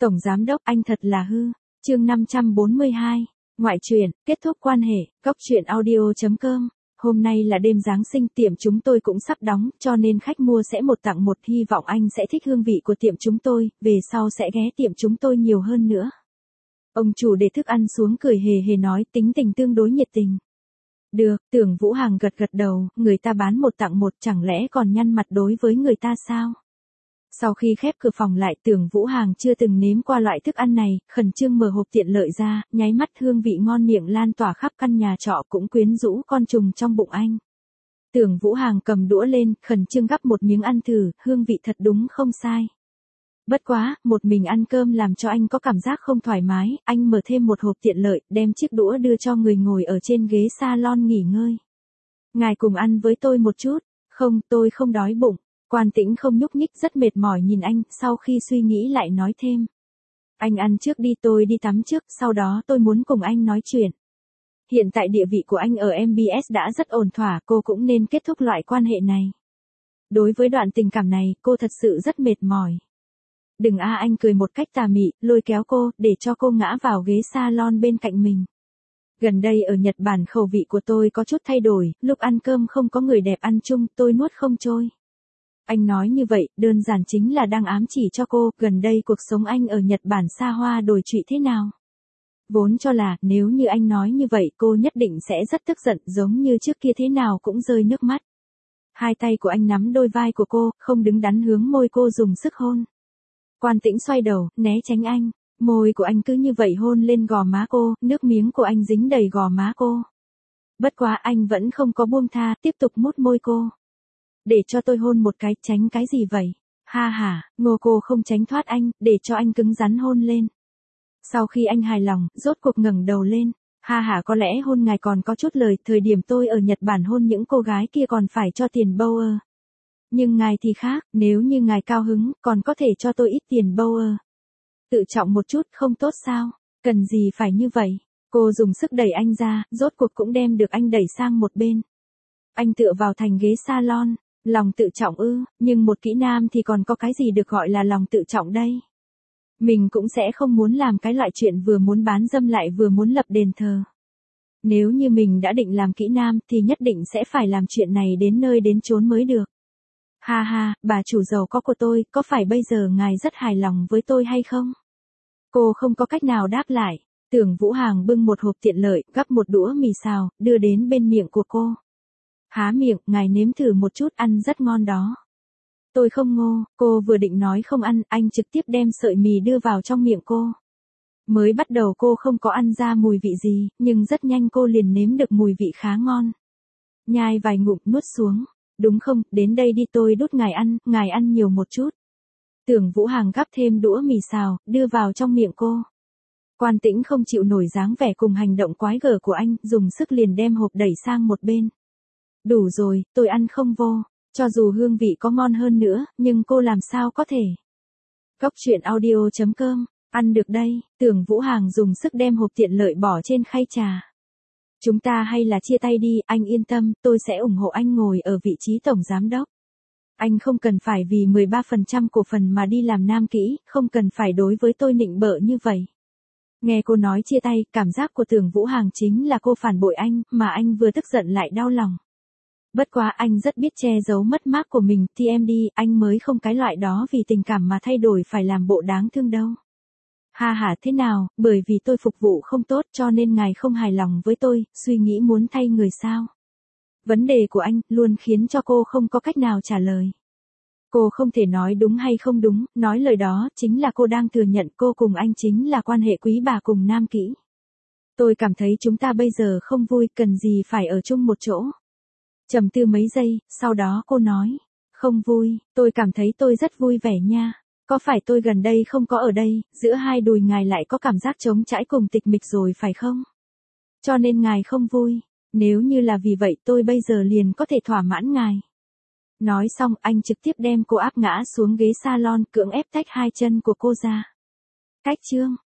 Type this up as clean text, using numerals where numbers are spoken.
Tổng giám đốc anh thật là hư. Chương 542. Ngoại truyện, kết thúc quan hệ, góc truyện audio.com. Hôm nay là đêm Giáng sinh, tiệm chúng tôi cũng sắp đóng, cho nên khách mua sẽ một tặng một, hy vọng anh sẽ thích hương vị của tiệm chúng tôi, về sau sẽ ghé tiệm chúng tôi nhiều hơn nữa. Ông chủ để thức ăn xuống cười hề hề nói, tính tình tương đối nhiệt tình. Được, Tưởng Vũ Hằng gật gật đầu, người ta bán một tặng một, chẳng lẽ còn nhăn mặt đối với người ta sao? Sau khi khép cửa phòng lại, Tưởng Vũ Hằng chưa từng nếm qua loại thức ăn này, khẩn trương mở hộp tiện lợi ra, nháy mắt hương vị ngon miệng lan tỏa khắp căn nhà trọ, cũng quyến rũ con trùng trong bụng anh. Tưởng Vũ Hằng cầm đũa lên, khẩn trương gắp một miếng ăn thử, hương vị thật đúng không sai. Bất quá, một mình ăn cơm làm cho anh có cảm giác không thoải mái, anh mở thêm một hộp tiện lợi, đem chiếc đũa đưa cho người ngồi ở trên ghế salon nghỉ ngơi. Ngài cùng ăn với tôi một chút. Không, tôi không đói bụng. Quan Tĩnh không nhúc nhích, rất mệt mỏi nhìn anh, sau khi suy nghĩ lại nói thêm. Anh ăn trước đi, tôi đi tắm trước, sau đó tôi muốn cùng anh nói chuyện. Hiện tại địa vị của anh ở MBS đã rất ổn thỏa, cô cũng nên kết thúc loại quan hệ này. Đối với đoạn tình cảm này, cô thật sự rất mệt mỏi. Đừng a, anh cười một cách tà mị, lôi kéo cô, để cho cô ngã vào ghế salon bên cạnh mình. Gần đây ở Nhật Bản khẩu vị của tôi có chút thay đổi, lúc ăn cơm không có người đẹp ăn chung, tôi nuốt không trôi. Anh nói như vậy, đơn giản chính là đang ám chỉ cho cô, gần đây cuộc sống anh ở Nhật Bản xa hoa đổi trụy thế nào. Vốn cho là, nếu như anh nói như vậy cô nhất định sẽ rất tức giận, giống như trước kia thế nào cũng rơi nước mắt. Hai tay của anh nắm đôi vai của cô, không đứng đắn hướng môi cô dùng sức hôn. Quan Tĩnh xoay đầu, né tránh anh, môi của anh cứ như vậy hôn lên gò má cô, nước miếng của anh dính đầy gò má cô. Bất quá anh vẫn không có buông tha, tiếp tục mút môi cô. Để cho tôi hôn một cái, tránh cái gì vậy? Ha ha, ngô cô không tránh thoát anh, để cho anh cứng rắn hôn lên. Sau khi anh hài lòng, rốt cuộc ngẩng đầu lên. Ha ha, có lẽ hôn ngài còn có chút lời, thời điểm tôi ở Nhật Bản hôn những cô gái kia còn phải cho tiền Bower. Nhưng ngài thì khác, nếu như ngài cao hứng, còn có thể cho tôi ít tiền Bower. Tự trọng một chút không tốt sao? Cần gì phải như vậy? Cô dùng sức đẩy anh ra, rốt cuộc cũng đem được anh đẩy sang một bên. Anh tựa vào thành ghế salon. Lòng tự trọng ư, nhưng một kỹ nam thì còn có cái gì được gọi là lòng tự trọng đây? Mình cũng sẽ không muốn làm cái loại chuyện vừa muốn bán dâm lại vừa muốn lập đền thờ. Nếu như mình đã định làm kỹ nam thì nhất định sẽ phải làm chuyện này đến nơi đến chốn mới được. Ha ha, bà chủ giàu có của tôi, có phải bây giờ ngài rất hài lòng với tôi hay không? Cô không có cách nào đáp lại. Tưởng Vũ Hằng bưng một hộp tiện lợi, gắp một đũa mì xào, đưa đến bên miệng của cô. Há miệng, ngài nếm thử một chút, ăn rất ngon đó. Tôi không ngô, cô vừa định nói không ăn, anh trực tiếp đem sợi mì đưa vào trong miệng cô. Mới bắt đầu cô không có ăn ra mùi vị gì, nhưng rất nhanh cô liền nếm được mùi vị khá ngon. Nhai vài ngụm nuốt xuống. Đúng không, đến đây đi, tôi đút ngài ăn nhiều một chút. Tưởng Vũ Hằng gắp thêm đũa mì xào, đưa vào trong miệng cô. Quan Tĩnh không chịu nổi dáng vẻ cùng hành động quái gở của anh, dùng sức liền đem hộp đẩy sang một bên. Đủ rồi, tôi ăn không vô, cho dù hương vị có ngon hơn nữa, nhưng cô làm sao có thể. Góc truyện audio.com, ăn được đây, Tưởng Vũ Hằng dùng sức đem hộp tiện lợi bỏ trên khay trà. Chúng ta hay là chia tay đi, anh yên tâm, tôi sẽ ủng hộ anh ngồi ở vị trí tổng giám đốc. Anh không cần phải vì 13% cổ phần mà đi làm nam kỹ, không cần phải đối với tôi nịnh bợ như vậy. Nghe cô nói chia tay, cảm giác của Tưởng Vũ Hằng chính là cô phản bội anh, mà anh vừa tức giận lại đau lòng. Bất quá anh rất biết che giấu mất mát của mình, thì em đi, anh mới không cái loại đó vì tình cảm mà thay đổi phải làm bộ đáng thương đâu. Ha ha, thế nào, bởi vì tôi phục vụ không tốt cho nên ngài không hài lòng với tôi, suy nghĩ muốn thay người sao? Vấn đề của anh luôn khiến cho cô không có cách nào trả lời. Cô không thể nói đúng hay không đúng, nói lời đó chính là cô đang thừa nhận cô cùng anh chính là quan hệ quý bà cùng nam kỹ. Tôi cảm thấy chúng ta bây giờ không vui, cần gì phải ở chung một chỗ. Trầm tư mấy giây, sau đó cô nói, không vui, tôi cảm thấy tôi rất vui vẻ nha. Có phải tôi gần đây không có ở đây, giữa hai đùi ngài lại có cảm giác trống trải cùng tịch mịch rồi phải không? Cho nên ngài không vui, nếu như là vì vậy tôi bây giờ liền có thể thỏa mãn ngài. Nói xong anh trực tiếp đem cô áp ngã xuống ghế salon, cưỡng ép tách hai chân của cô ra. Cách chương.